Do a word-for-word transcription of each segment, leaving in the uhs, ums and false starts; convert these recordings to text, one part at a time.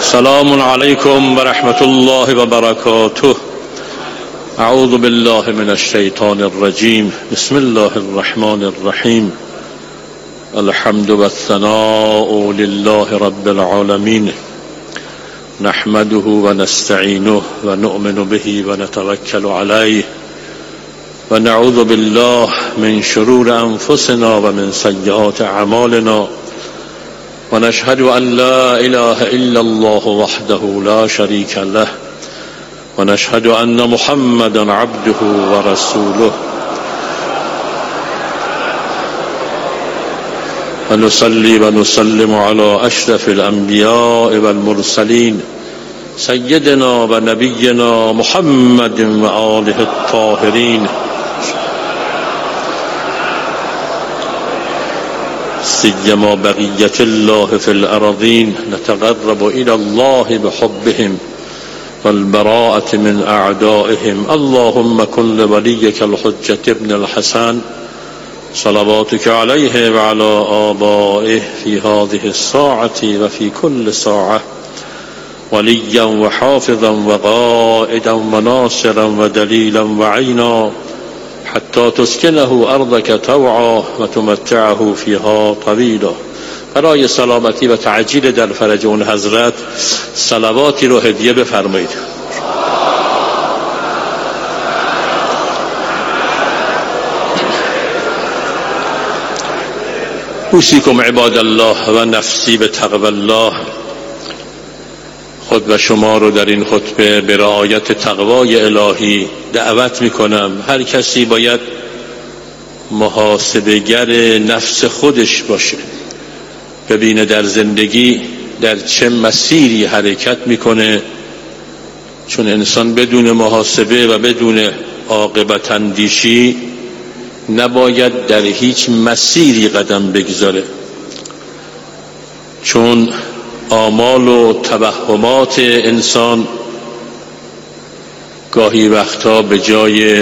سلام علیکم و رحمت الله و برکاته. اعوذ بالله من الشیطان الرجیم. بسم الله الرحمن الرحیم. الحمد والثناء لله رب العالمین. نحمده و نستعینه و نؤمن به و نتوکل علیه و نعوذ بالله من شرور انفسنا و من سیئات اعمالنا و نشهد ان لا اله الا الله وحده لا شریک له و نشهد ان محمدا عبده و رسوله و نصلی و نسلم علی اشرف الانبیاء والمرسلین سیدنا و نبینا محمد و آله الطاهرین سیما بقیت الله فی الارضین. نتقرب الی الله بحبهم والبراءة من اعدائهم. اللهم كن لوليك الحجة ابن الحسن صلواتك عليه وعلى آبائه في هذه الساعة وفي كل ساعة وليا وحافظا وقائدا وناصرا ودليلا وعينا حتى تسكنه أرضك طوعا وتمتعه فيها طويلا. برای سلامتی و تعجیل در فرج اون حضرت صلواتی رو هدیه بفرمایید. اوصیکم عباد الله و نفسی به تقوی الله. خود و شما رو در این خطبه به رعایت تقوای الهی دعوت میکنم. هر کسی باید محاسبه‌گر نفس خودش باشه، ببینه در زندگی در چه مسیری حرکت میکنه، چون انسان بدون محاسبه و بدون عاقبت اندیشی نباید در هیچ مسیری قدم بگذاره، چون آمال و توهمات انسان گاهی وقتا به جای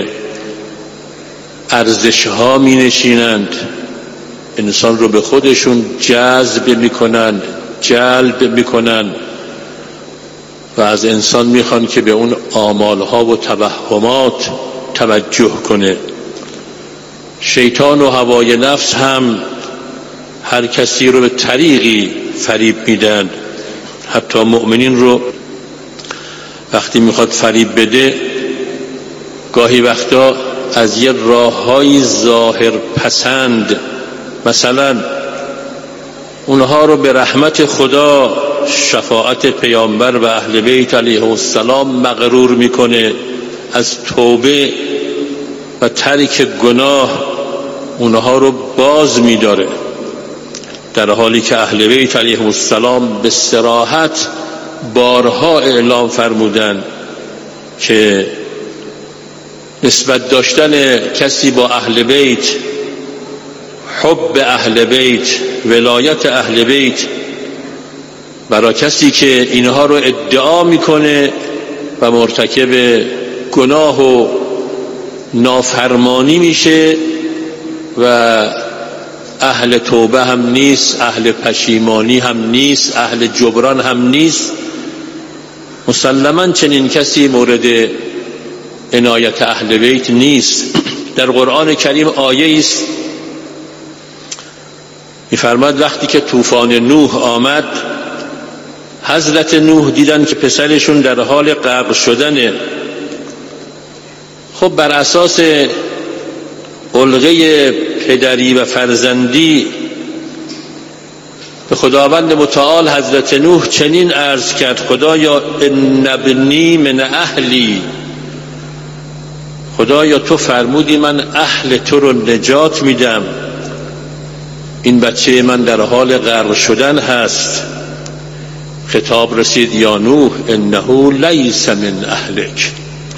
ارزش‌ها می نشینند، انسان رو به خودشون جذب میکنن، جلب میکنن و از انسان میخوان که به اون آمالها و توهمات توجه کنه. شیطان و هوای نفس هم هر کسی رو به طریقی فریب میدن. حتی مؤمنین رو وقتی میخواد فریب بده گاهی وقتا از یه راههای ظاهر پسند، مثلا اونها رو به رحمت خدا، شفاعت پیامبر و اهل بیت علیه السلام مغرور میکنه، از توبه و ترک گناه اونها رو باز میداره، در حالی که اهل بیت علیه السلام به صراحت بارها اعلام فرمودن که نسبت داشتن کسی با اهل بیت، حب اهل بیت، ولایت اهل بیت برای کسی که اینها رو ادعا میکنه و مرتکب گناه و نافرمانی میشه و اهل توبه هم نیست، اهل پشیمانی هم نیست، اهل جبران هم نیست، مسلماً چنین کسی مورد عنایت اهل بیت نیست. در قرآن کریم آیه است می‌فرماد وقتی که طوفان نوح آمد، حضرت نوح دیدن که پسرشون در حال غرق شدنه. خب بر اساس علقه پدری و فرزندی به خداوند متعال حضرت نوح چنین عرض کرد: خدایا ان ابنی من اهلی، خدایا تو فرمودی من اهل تو رو نجات میدم، این بچه من در حال غرق شدن هست. خطاب رسید یا نوح انه لیس من اهلک،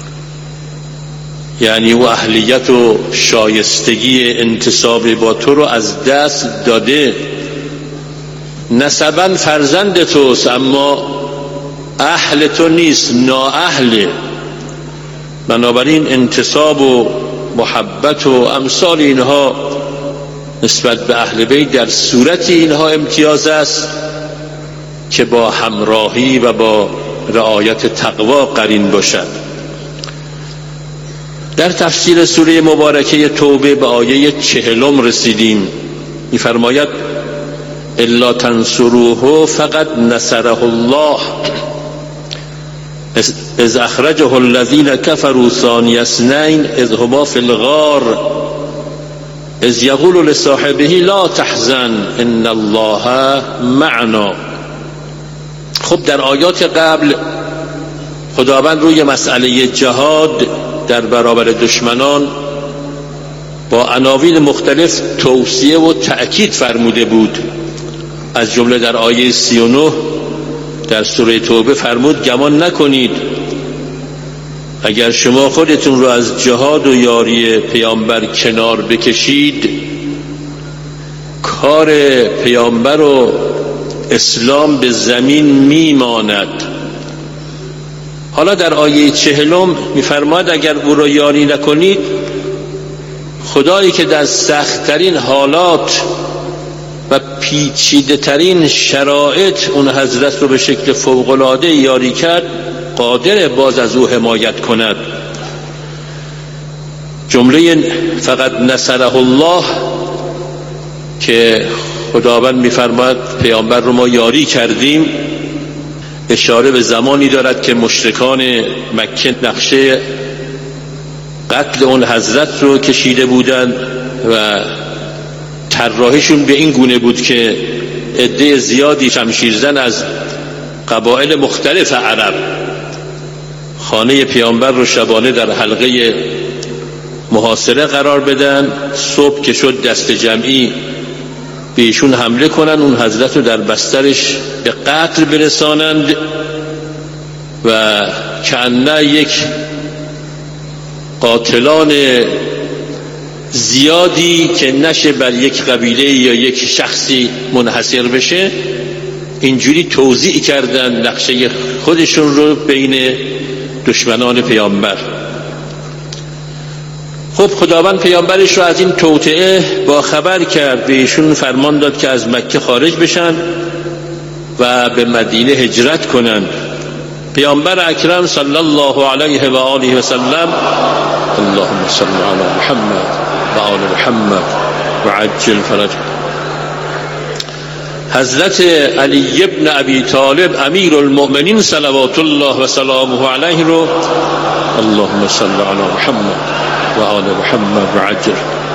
یعنی او اهلیت و شایستگی انتساب با تو رو از دست داده. نسباً فرزند توست اما اهل تو نیست، نااهله. بنابراین انتساب و محبت و امثال اینها نسبت به اهل بیت در صورت اینها امتیاز است که با همراهی و با رعایت تقوا قرین باشد. در تفسیر سوره مبارکه توبه به آیه چهلم رسیدیم. می‌فرماید الا تنصروه فقد نصره الله اذ اخرجه الذين كفروا ثاني اثنين اذ هما في الغار اذ یقول لصاحبه لا تحزن ان الله معنا. خب در آیات قبل خداوند روی مسئله جهاد در برابر دشمنان با عناوین مختلف توصیه و تأکید فرموده بود. از جمله در آیه سی و نه در سوره توبه فرمود گمان نکنید اگر شما خودتون رو از جهاد و یاری پیامبر کنار بکشید کار پیامبر و اسلام به زمین میماند. حالا در آیه چهلم میفرماید اگر او را یاری نکنید خدایی که در سخت‌ترین حالات و پیچیده ترین شرایط اون حضرت رو به شکل فوق‌العاده یاری کرد قادر باز از او حمایت کند. جمله فقط نصره الله که خداوند میفرماید پیامبر رو ما یاری کردیم اشاره به زمانی دارد که مشرکان مکه نقشه قتل اون حضرت رو کشیده بودند و طراحیشون به این گونه بود که عده زیادی شمشیرزن از قبایل مختلف عرب خانه پیامبر رو شبانه در حلقه محاصره قرار بدن، صبح که شد دست جمعی به ایشون حمله کنن، اون حضرت رو در بسترش به قتل برسانند و کأنه یک قاتلان زیادی که نشه بر یک قبیله یا یک شخصی منحصر بشه اینجوری توزیع کردن نقشه خودشون رو بین دشمنان پیامبر. خب خداوند پیامبرش رو از این توطئه با خبر کرد، به ایشون فرمان داد که از مکه خارج بشن و به مدینه هجرت کنند. پیامبر اکرم صلی الله علیه و آله و سلم اللهم صل علی محمد و آل محمد و عجل فرج حضرت علی ابن ابی طالب امیر المؤمنین صلوات الله و سلامه علیه رو اللهم صل علی محمد و آل محمد و عجل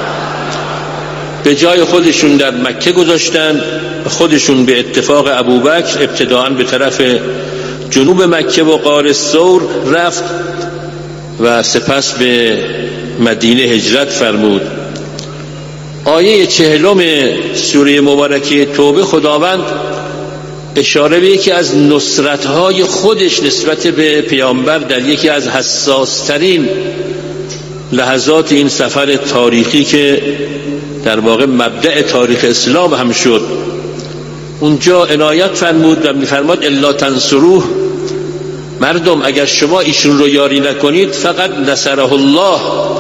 به جای خودشون در مکه گذاشتن. خودشون به اتفاق ابوبکر ابتداءً به طرف جنوب مکه و غار ثور رفت و سپس به مدینه هجرت فرمود. آیه چهلم سوره مبارکه توبه خداوند اشاره به یکی از نصرت‌های خودش نسبت به پیامبر در یکی از حساس‌ترین لحظات این سفر تاریخی که در واقع مبدأ تاریخ اسلام هم شد. اونجا عنایت فرمود و می‌فرماد الا تنصروه، مردم اگر شما ایشون رو یاری نکنید فقط نصره الله،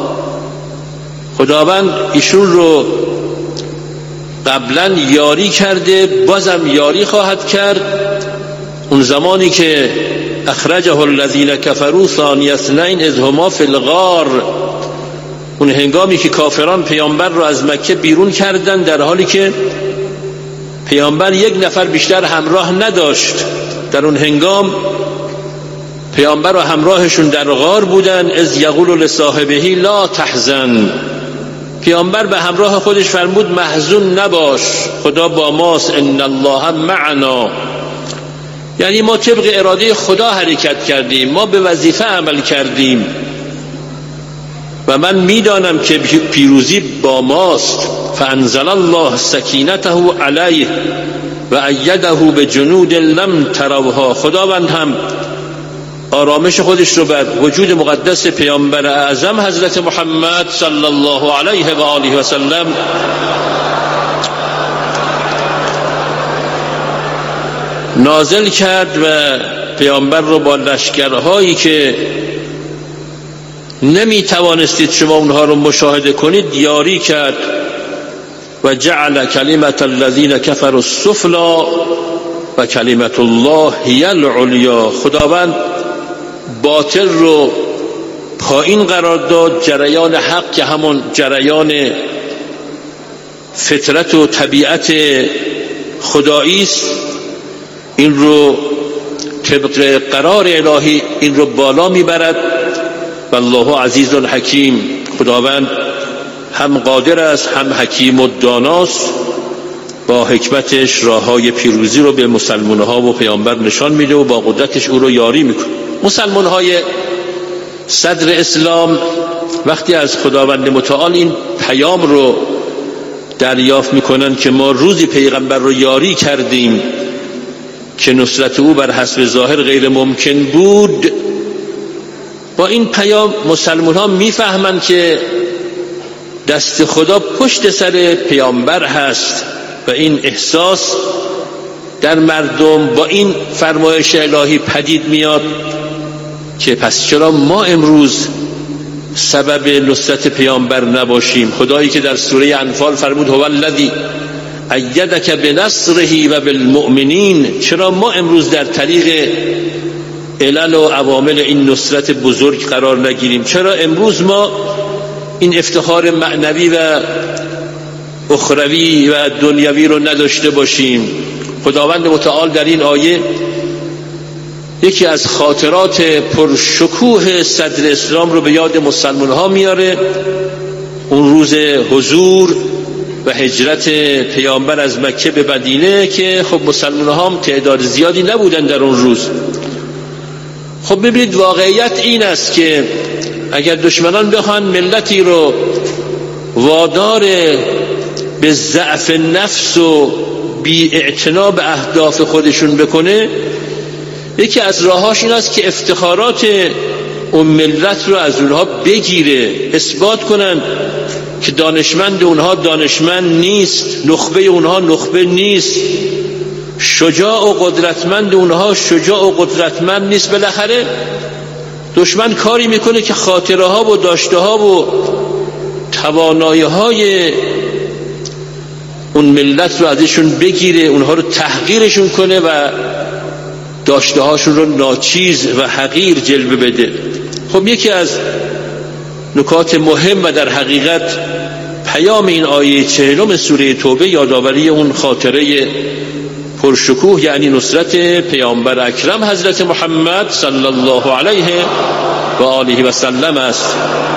خداوند ایشون رو قبلا یاری کرده بازم یاری خواهد کرد. اون زمانی که اخرجه الذین کفروا ثانی اثنین اذ هما فی الغار، اون هنگامی که کافران پیامبر رو از مکه بیرون کردن در حالی که پیامبر یک نفر بیشتر همراه نداشت. در اون هنگام پیامبر و همراهشون در غار بودن. اذ یقول لصاحبه لا تحزن، پیامبر به همراه خودش فرمود محزون نباش، خدا با ماست، ان الله معنا. یعنی ما طبق اراده خدا حرکت کردیم، ما به وظیفه عمل کردیم و من میدانم که پیروزی با ماست. فانزل الله سکینته علیه و ایده بجنود لم تروها، خداوند هم آرامش خودش رو بر وجود مقدس پیامبر اعظم حضرت محمد صلی الله علیه و آله و سلم نازل کرد و پیامبر رو با لشکرهایی که نمی توانستید شما اونها رو مشاهده کنید یاری کرد. و جعل کلمت الذین کفروا السفلی و و کلمت الله هی العلیا. خداوند باطل رو پایین قرار داد، جریان حق که همون جریان فطرت و طبیعت خدایی است، این رو طبق قرار الهی این رو بالا میبرد. والله عزیز حکیم. خداوند هم قادر است هم حکیم و داناست، با حکمتش راههای پیروزی رو به مسلمان‌ها و پیامبر نشان میده و با قدرتش او رو یاری میکنه. مسلمان‌های صدر اسلام وقتی از خداوند متعال این پیام رو دریافت میکنن که ما روزی پیغمبر رو یاری کردیم که نصرت او بر حسب ظاهر غیر ممکن بود، با این پیام مسلمان ها میفهمند که دست خدا پشت سر پیامبر هست و این احساس در مردم با این فرمایش الهی پدید میاد که پس چرا ما امروز سبب نصرت پیامبر نباشیم؟ خدایی که در سوره انفال فرمود هو الذی ایدک بنصره و بالمؤمنین، چرا ما امروز در طریق علل و عوامل این نصرت بزرگ قرار نگیریم؟ چرا امروز ما این افتخار معنوی و اخروی و دنیوی رو نداشته باشیم؟ خداوند متعال در این آیه یکی از خاطرات پرشکوه صدر اسلام رو به یاد مسلمان ها میاره. اون روز حضور و هجرت پیامبر از مکه به مدینه که خب مسلمان ها هم تعداد زیادی نبودن در اون روز. خب ببینید واقعیت این است که اگر دشمنان بخوان ملتی رو وادار به ضعف نفس و بی اعتنا به اهداف خودشون بکنه، یکی از راهاش این است که افتخارات اون ملت رو از اونها بگیره، اثبات کنن که دانشمند اونها دانشمند نیست، نخبه اونها نخبه نیست، شجاع و قدرتمند اونها شجاع و قدرتمند نیست. بالاخره دشمن کاری میکنه که خاطره ها و داشته ها و توانایی های اون ملت رو ازشون بگیره، اونها رو تحقیرشون کنه و داشته هاشون رو ناچیز و حقیر جلوه بده. خب یکی از نکات مهم و در حقیقت پیام این آیه چهلم سوره توبه یادآوری اون خاطره پرشکوه یعنی نصرت پیامبر اکرم حضرت محمد صلی الله علیه و آله و سلم است.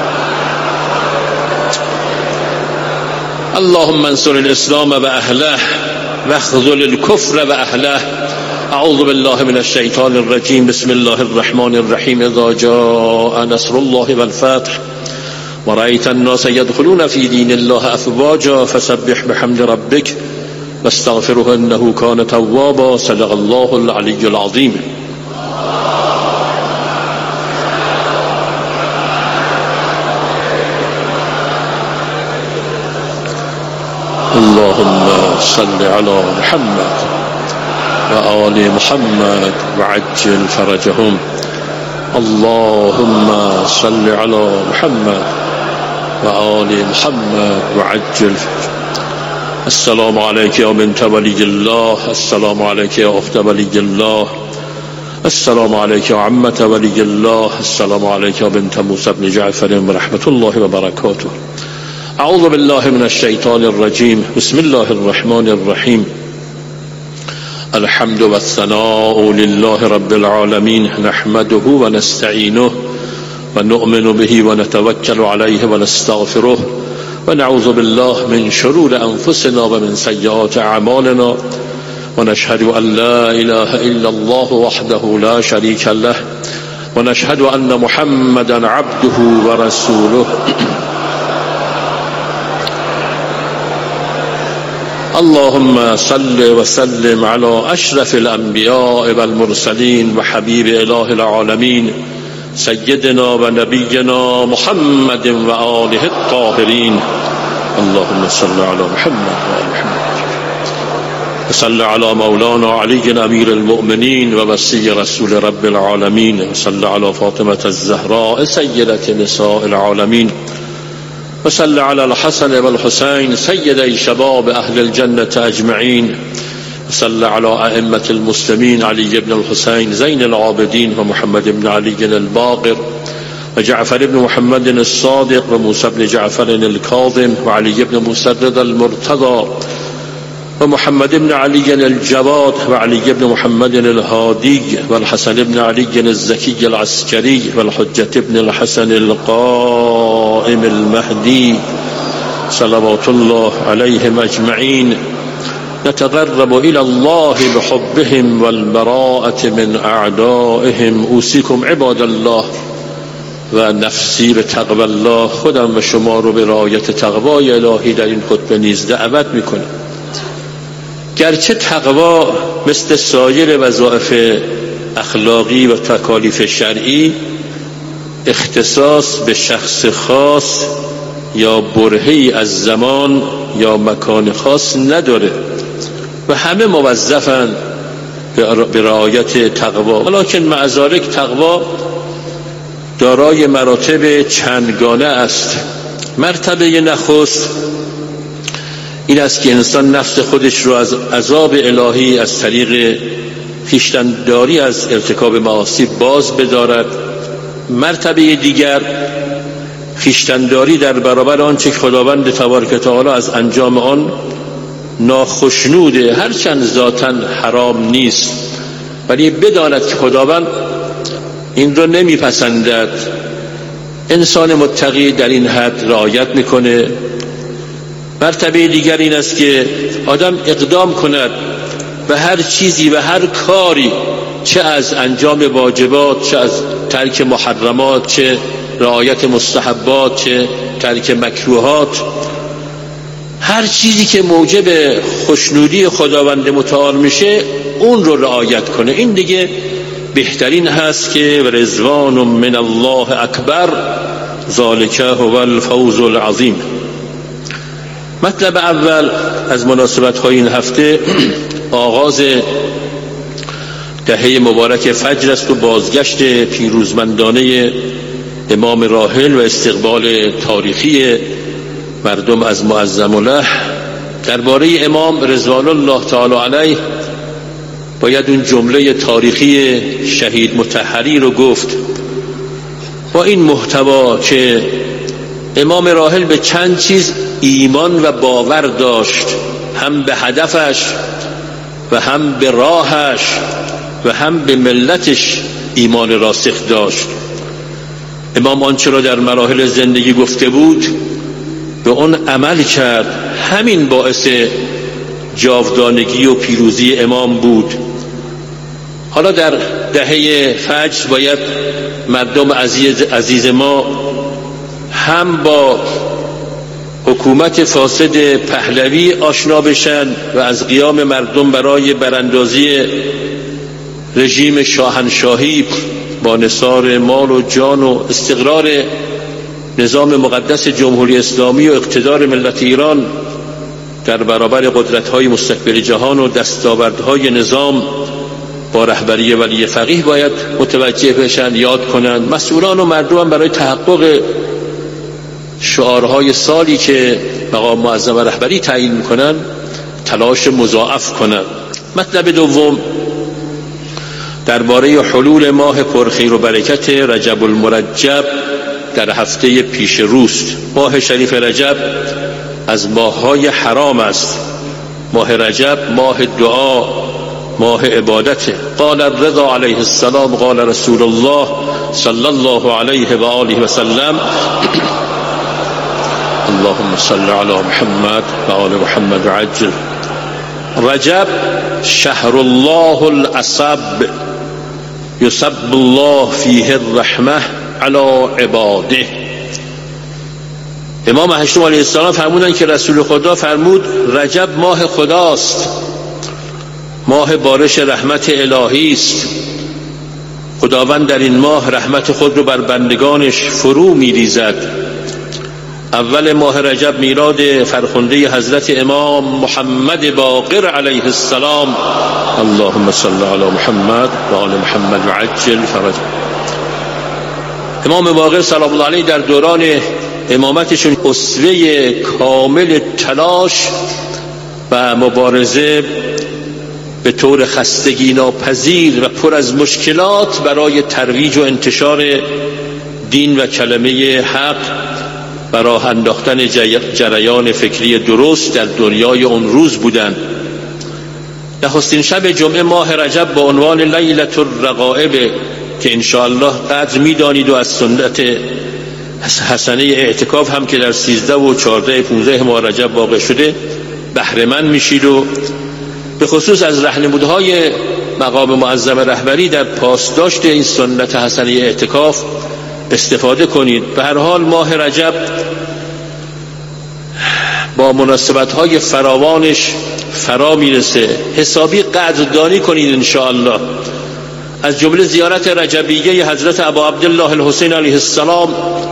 اللهم انصر الاسلام و اهله واخذل الكفر و اهله. اعوذ بالله من الشیطان الرجیم. بسم الله الرحمن الرحیم. اذا جاء نصر الله والفتح ورأيت الناس يدخلون في دين الله افواجا فسبح بحمد ربك واستغفره انه كان توابا. صدق الله العلی العظیم. اللهم صل على محمد و آل محمد و عجل فرجهم. اللهم صل على محمد و آل محمد و عجل فرجهم. السلام علیک یا بنت ولی الله، السلام علیک یا اخت ولی الله، السلام علیک یا عمت ولی الله، السلام علیک یا بنت موسی بن جعفر و رحمت الله و برکاته. اعوذ بالله من الشیطان الرجیم. بسم الله الرحمن الرحیم. الحمد والثناء لله رب العالمين نحمده ونستعينه ونؤمن به ونتوكل عليه ونستغفره ونعوذ بالله من شرور أنفسنا ومن سيئات أعمالنا ونشهد أن لا إله إلا الله وحده لا شريك له ونشهد أن محمدا عبده ورسوله. اللهم صل وسلم على أشرف الأنبياء والمرسلين وحبيب إله العالمين سيدنا ونبينا محمد وآله الطاهرين. اللهم صل على محمد وآل محمد وصل على مولانا علي أمير المؤمنين ووصي رسول رب العالمين وصل على فاطمة الزهراء سيدة نساء العالمين وصل على الحسن والحسين سيدي شباب أهل الجنة أجمعين صل على ائمة المسلمين علي بن الحسين زين العابدين ومحمد بن علي الباقر وجعفر بن محمد الصادق وموسى بن جعفر الكاظم وعلي بن مسدد المرتضى ومحمد بن علي الجواد وعلي بن محمد الهادي والحسن بن علي الزكي العسكري والحجة بن الحسن القائم المهدي صلوات الله عليهم أجمعين. نتقرب إلى الله بحبهم والبراءة من أعدائهم. أوصيكم عباد الله و نفسی به تقوی الله. خودم و شما رو به رعایت تقوای الهی در این خطبه نیز دعوت میکنم. گرچه تقوا مثل سایر وظایف اخلاقی و تکالیف شرعی اختصاص به شخص خاص یا برهه‌ای از زمان یا مکان خاص نداره و همه موظفن به رعایت تقوا. ولکن مع ذلک تقوا دارای مراتب چندگانه است. مرتبه نخست این است که انسان نفس خودش رو از عذاب الهی از طریق خویشتن‌داری از ارتکاب معاصی باز بدارد. مرتبه دیگر خویشتن‌داری در برابر آنچه که خداوند تبارک و تعالی از انجام آن ناخشنوده، هرچند ذاتاً حرام نیست، ولی بداند که خداوند این را نمیپسندد. انسان متقی در این حد رعایت میکنه. مرتبه دیگر این است که آدم اقدام کند و هر چیزی و هر کاری، چه از انجام واجبات، چه از ترک محرمات، چه رعایت مستحبات، چه ترک مکروهات، هر چیزی که موجب خوشنودی خداوند متعال میشه اون رو رعایت کنه. این دیگه بهترین هست که رضوان من الله اکبر ذالک هو الفوز العظیم. مطلب اول از مناسبت‌های این هفته آغاز دهه مبارک فجر است و بازگشت پیروزمندانه امام راحل و استقبال تاریخی مردم از معظم له. درباره امام رضوان الله تعالی علیه باید اون جمله تاریخی شهید مطهری رو گفت. با این محتوا که امام راحل به چند چیز ایمان و باور داشت، هم به هدفش و هم به راهش و هم به ملتش ایمان راسخ داشت. امام آنچه را در مراحل زندگی گفته بود به اون عمل کرد. همین باعث جاودانگی و پیروزی امام بود. حالا در دهه فجر باید مردم عزیز, عزیز ما هم با حکومت فاسد پهلوی آشنا بشن و از قیام مردم برای براندازی رژیم شاهنشاهی با نثار مال و جان و استقرار نظام مقدس جمهوری اسلامی و اقتدار ملت ایران در برابر قدرت‌های مستکبر جهان و دستاوردهای نظام با رهبری ولی فقیه باید متوجه بشن، یاد کنن. مسئولان و مردم برای تحقق شعارهای سالی که مقام معظم رهبری تعیین میکنن تلاش مضاعف کنن. مطلب دوم درباره حلول ماه پرخیر و برکت رجب المرجب در هفته پیش روست. ماه شریف رجب از ماه‌های حرام است. ماه رجب ماه دعا، ماه عبادته. قال الرضا علیه السلام قال رسول الله صلی الله علیه و آله و سلم اللهم صل علی محمد و آل محمد عجل. رجب شهر الله العصب یصب الله فیه الرحمه علی عباده. امام هشتم علیه السلام فرمودن که رسول خدا فرمود رجب ماه خداست، ماه بارش رحمت الهی است. خداوند در این ماه رحمت خود رو بر بندگانش فرو می‌ریزد. اول ماه رجب میلاد فرخنده حضرت امام محمد باقر علیه السلام اللهم صل علی محمد و آل محمد و عجل فرج. امام باقر سلام الله علیه در دوران امامتشون اسوه کامل تلاش و مبارزه به طور خستگی ناپذیر و پر از مشکلات برای ترویج و انتشار دین و کلمه حق و راه انداختن جریان فکری درست در دنیای اون روز بودند. نخستین شب جمعه ماه رجب با عنوان لیلة الرغائب که انشاءالله قدر می‌دانید و از سنت حسنه اعتکاف هم که در سیزده و چهارده پونزده ماه رجب واقع شده بهره مند میشید و به خصوص از راهنمودهای مقام معظم رهبری در پاسداشت این سنت حسنه اعتکاف استفاده کنید. به هر حال ماه رجب با مناسبت‌های فراوانش فرا میرسه، حسابی قدردانی کنید انشاءالله. از جمله زیارت رجبیه حضرت ابا عبدالله الحسین علیه السلام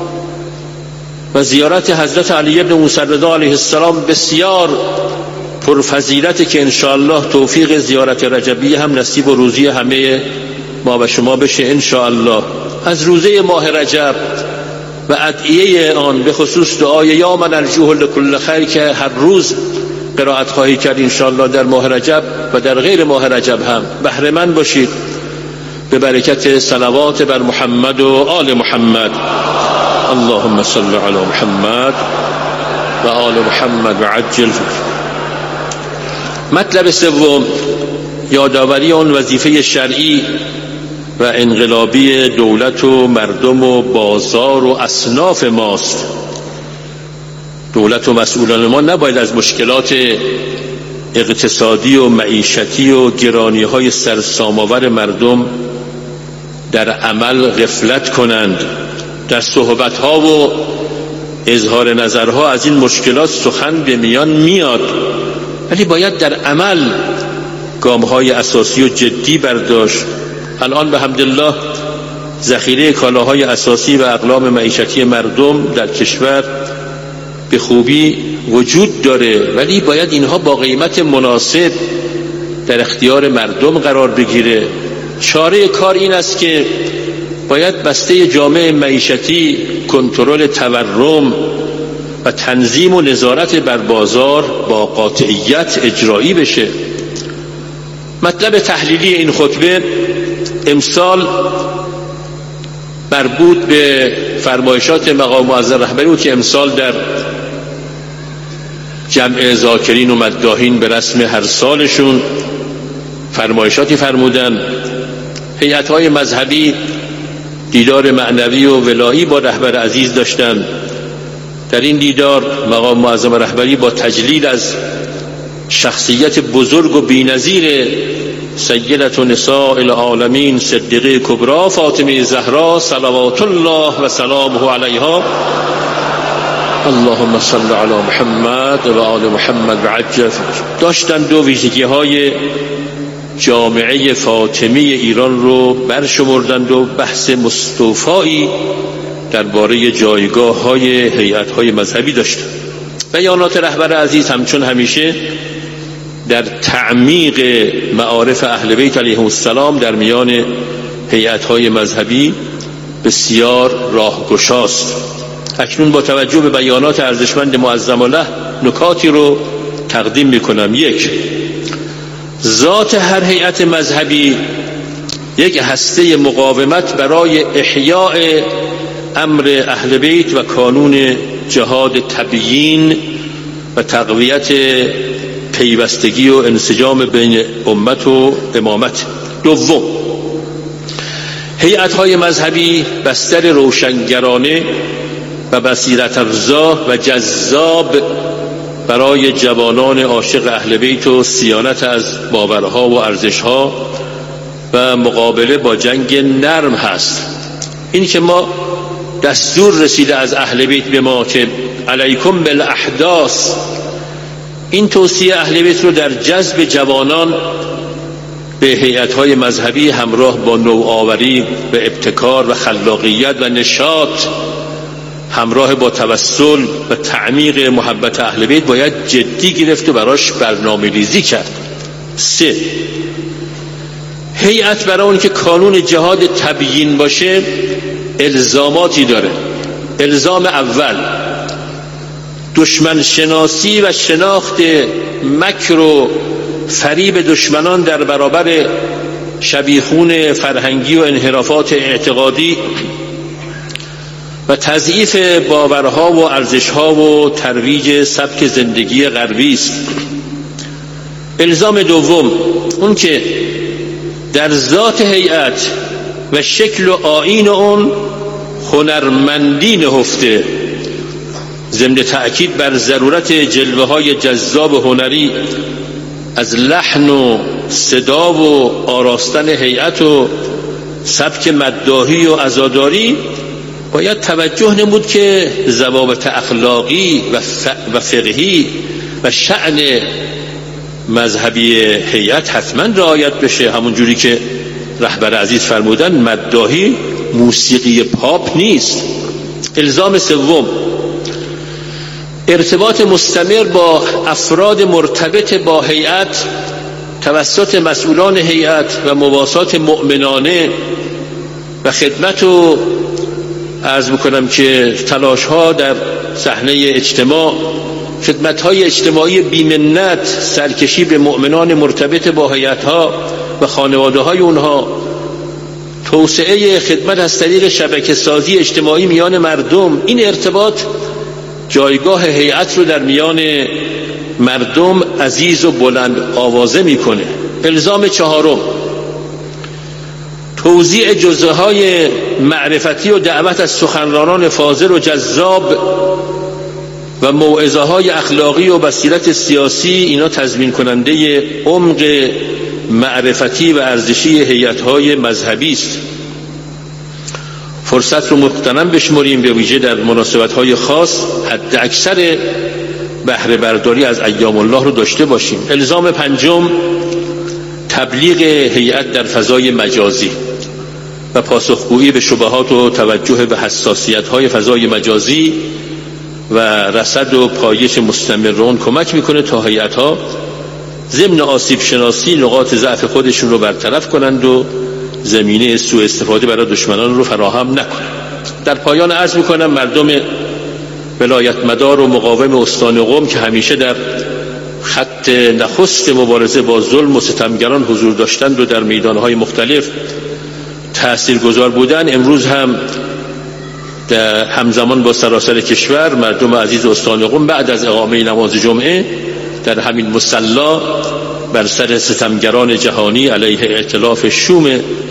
و زیارت حضرت علی بن موسی رضا علیه السلام بسیار پرفضیلت که انشاءالله توفیق زیارت رجبیه هم نصیب و روزی همه ما و شما بشه انشاءالله. از روزه ماه رجب و ادعیه آن به خصوص دعای یا من ارجوه لکل خیر که هر روز قرائت خواهی کرد انشاءالله در ماه رجب و در غیر ماه رجب هم بهره مند باشید به برکت صلوات بر محمد و آل محمد. اللهم صل علی محمد و آل محمد و عجل. مطلب سوم یادآوری اون وظیفه شرعی و انقلابی دولت و مردم و بازار و اصناف ماست. دولت و مسئولان ما نباید از مشکلات اقتصادی و معیشتی و گرانی های سرسام‌آور مردم در عمل غفلت کنند. در صحبت ها و اظهار نظرها از این مشکلات سخن به میان میاد، ولی باید در عمل گام های اساسی و جدی برداشت. الان به حمدالله ذخیره کالاهای اساسی و اقلام معیشتی مردم در کشور به خوبی وجود داره، ولی باید اینها با قیمت مناسب در اختیار مردم قرار بگیره. چاره کار این است که باید بسته جامعه معیشتی کنترل تورم و تنظیم و نظارت بر بازار با قاطعیت اجرایی بشه. مطلب تحلیلی این خطبه امسال مربوط به فرمایشات مقام معظم رهبری بود که امسال در جمع ذاکرین و مداحین به رسم هر سالشون فرمایشاتی فرمودن. هیئت‌های مذهبی دیدار معنوی و ولایی با رهبر عزیز داشتند. در این دیدار مقام معظم رهبری با تجلیل از شخصیت بزرگ و بی‌نظیر سیدة نساء العالمین صدیقه کبری فاطمه زهرا صلوات الله و سلامه علیها اللهم صل علی محمد و آل محمد و عجل داشتند دو ویژگی های جامعه فاطمی ایران رو برشمردند و بحث مستوفایی درباره جایگاه های هیئت های مذهبی داشتند. بیانات رهبر عزیز همچون همیشه در تعمیق معارف اهل بیت علیهم السلام در میان هیئت های مذهبی بسیار راهگشاست. اکنون با توجه به بیانات ارزشمند معظم الله نکاتی رو تقدیم میکنم. یک، ذات هر هیئت مذهبی یک هسته مقاومت برای احیاء امر اهل بیت و کانون جهاد تبیین و تقویت پیوستگی و انسجام بین امت و امامت. دوم، هیئت‌های مذهبی بستر روشنگرانه و بصیرت افزا و جذاب برای جوانان عاشق اهل بیت و صیانت از باورها و ارزشها و مقابله با جنگ نرم هست. این که ما دستور رسیده از اهل بیت به ما که علیکم بالاحداث، این توصیه اهل بیت رو در جذب جوانان به هیئت‌های مذهبی همراه با نوآوری و ابتکار و خلاقیت و نشاط همراه با توسل و تعمیق محبت اهل بیت باید جدی گرفت و براش برنامه ریزی کرد. سه، هیئت برای اون که کانون جهاد تبیین باشه الزاماتی داره. الزام اول، دشمن شناسی و شناخت مکر و فریب دشمنان در برابر شبیخون فرهنگی و انحرافات اعتقادی و تضعیف باورها و ارزشها و ترویج سبک زندگی غربی است. الزام دوم، اون که در ذات هیئت و شکل و آیین اون هنرمندی نهفته، ضمن تأکید بر ضرورت جلوه های جذاب هنری از لحن و صدا و آراستن هیئت و سبک مداحی و عزاداری، باید توجه نمود که ضوابط اخلاقی و, ف... و فقهی و شأن مذهبی هیئت حتما رعایت بشه. همون جوری که رهبر عزیز فرمودن مداحی موسیقی پاپ نیست. الزام سوم، ارتباط مستمر با افراد مرتبط با هیئت توسط مسئولان هیئت و مواسات مؤمنانه و خدمت و عرض میکنم که تلاش ها در صحنه اجتماع، خدمت های اجتماعی بیمنت، سرکشی به مؤمنان مرتبط با هیئت ها و خانواده های اونها، توسعه خدمت از طریق شبکه سازی اجتماعی میان مردم، این ارتباط جایگاه هیئت رو در میان مردم عزیز و بلند آوازه میکنه. الزام چهارم، توزیع جزوه های معرفتی و دعوت از سخنرانان فاضل و جذاب و موعظه های اخلاقی و بصیرت سیاسی، اینا تضمین کننده عمق معرفتی و ارزشی هیئت های مذهبی است. فرصت رو مغتنم بشمریم، به ویژه در مناسبت های خاص حد اکثر بهره برداری از ایام الله رو داشته باشیم. الزام پنجم، تبلیغ هیئت در فضای مجازی و پاسخگویی به شبهات و توجه به حساسیت‌های فضای مجازی و رصد و پایش مستمر اون کمک میکنه تا هیئت‌ها ضمن آسیب شناسی نقاط ضعف خودشون رو برطرف کنند و زمینه سوء استفاده برای دشمنان رو فراهم نکنند. در پایان عرض میکنم مردم ولایت مدار و مقاوم استان قم که همیشه در خط نخست مبارزه با ظلم و ستمگران حضور داشتند و در میدانهای مختلف تاثیرگذار بودند، امروز هم در همزمان با سراسر کشور مردم عزیز استان قم بعد از اقامه نماز جمعه در همین مصلا بر سر ستمگران جهانی علیه ائتلاف شوم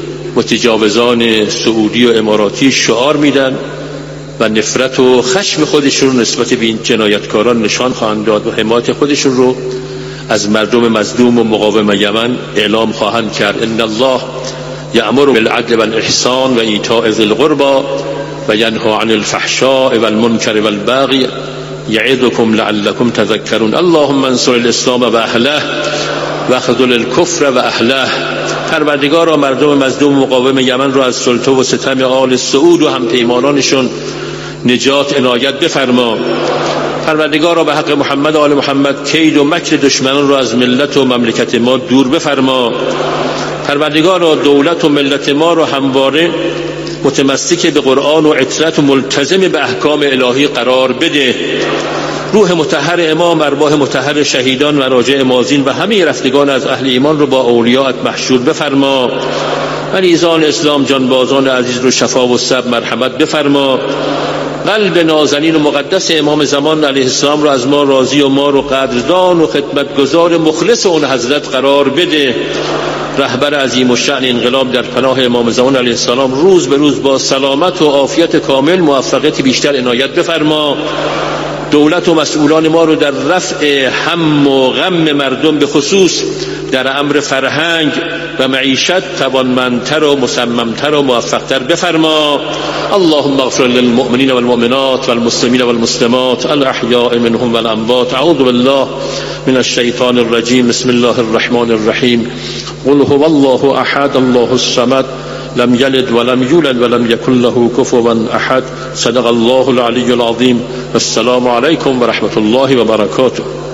متجاوزان سعودی و اماراتی شعار میدن و نفرت و خشم خودشون نسبت به این جنایتکاران نشان خواهند داد و حمایت خودشون رو از مردم مظلوم و مقاوم یمن اعلام خواهند کرد. ان الله یأمر بالعدل والإحسان و ایتاء ذی القربى و ینهی عن الفحشاء والمنکر والبغی یعظکم لعلکم تذکرون. اللهم انصر الاسلام و اهله و خذل الکفر و اهله. پروردگارا مردم مظلوم مقاوم یمن را از سلطه و ستم آل سعود و همپیمانانشون نجات عنایت بفرما. پروردگارا به حق محمد و آل محمد کید و مکر دشمنان را از ملت و مملکت ما دور بفرما. پروردگارا دولت و ملت ما را همواره متمسک به قرآن و عترت و ملتزم به احکام الهی قرار بده. روح مطهر امام، ارواح مطهر شهیدان و راجع مازین و همه رفتگان از اهل ایمان رو با اولیاءت محشور بفرما. مریضان اسلام جانبازان عزیز رو شفا و صبر مرحمت بفرما. قلب نازنین و مقدس امام زمان علیه السلام رو از ما راضی و ما رو قدردان و خدمتگزار مخلص اون حضرت قرار بده. رهبر عظیم الشأن انقلاب در پناه امام زمان علیه السلام روز به روز با سلامت و عافیت کامل موفقیت بیشتر عنایت بفرما. دولت و مسئولان ما رو در رفع هم و غم مردم به خصوص در امر فرهنگ و معیشت توانمندتر و مصممتر و موفقتر بفرما. اللهم اغفر للمؤمنین والمؤمنات والمسلمین والمسلمات الاحیاء منهم والاموات. اعوذ بالله من الشیطان الرجیم. بسم الله الرحمن الرحیم. قل هو الله احد الله الصمد لم يلد ولم يولد ولم يكن له كفوا احد. صدق الله العلی العظیم. السلام علیکم و رحمت الله و برکاته.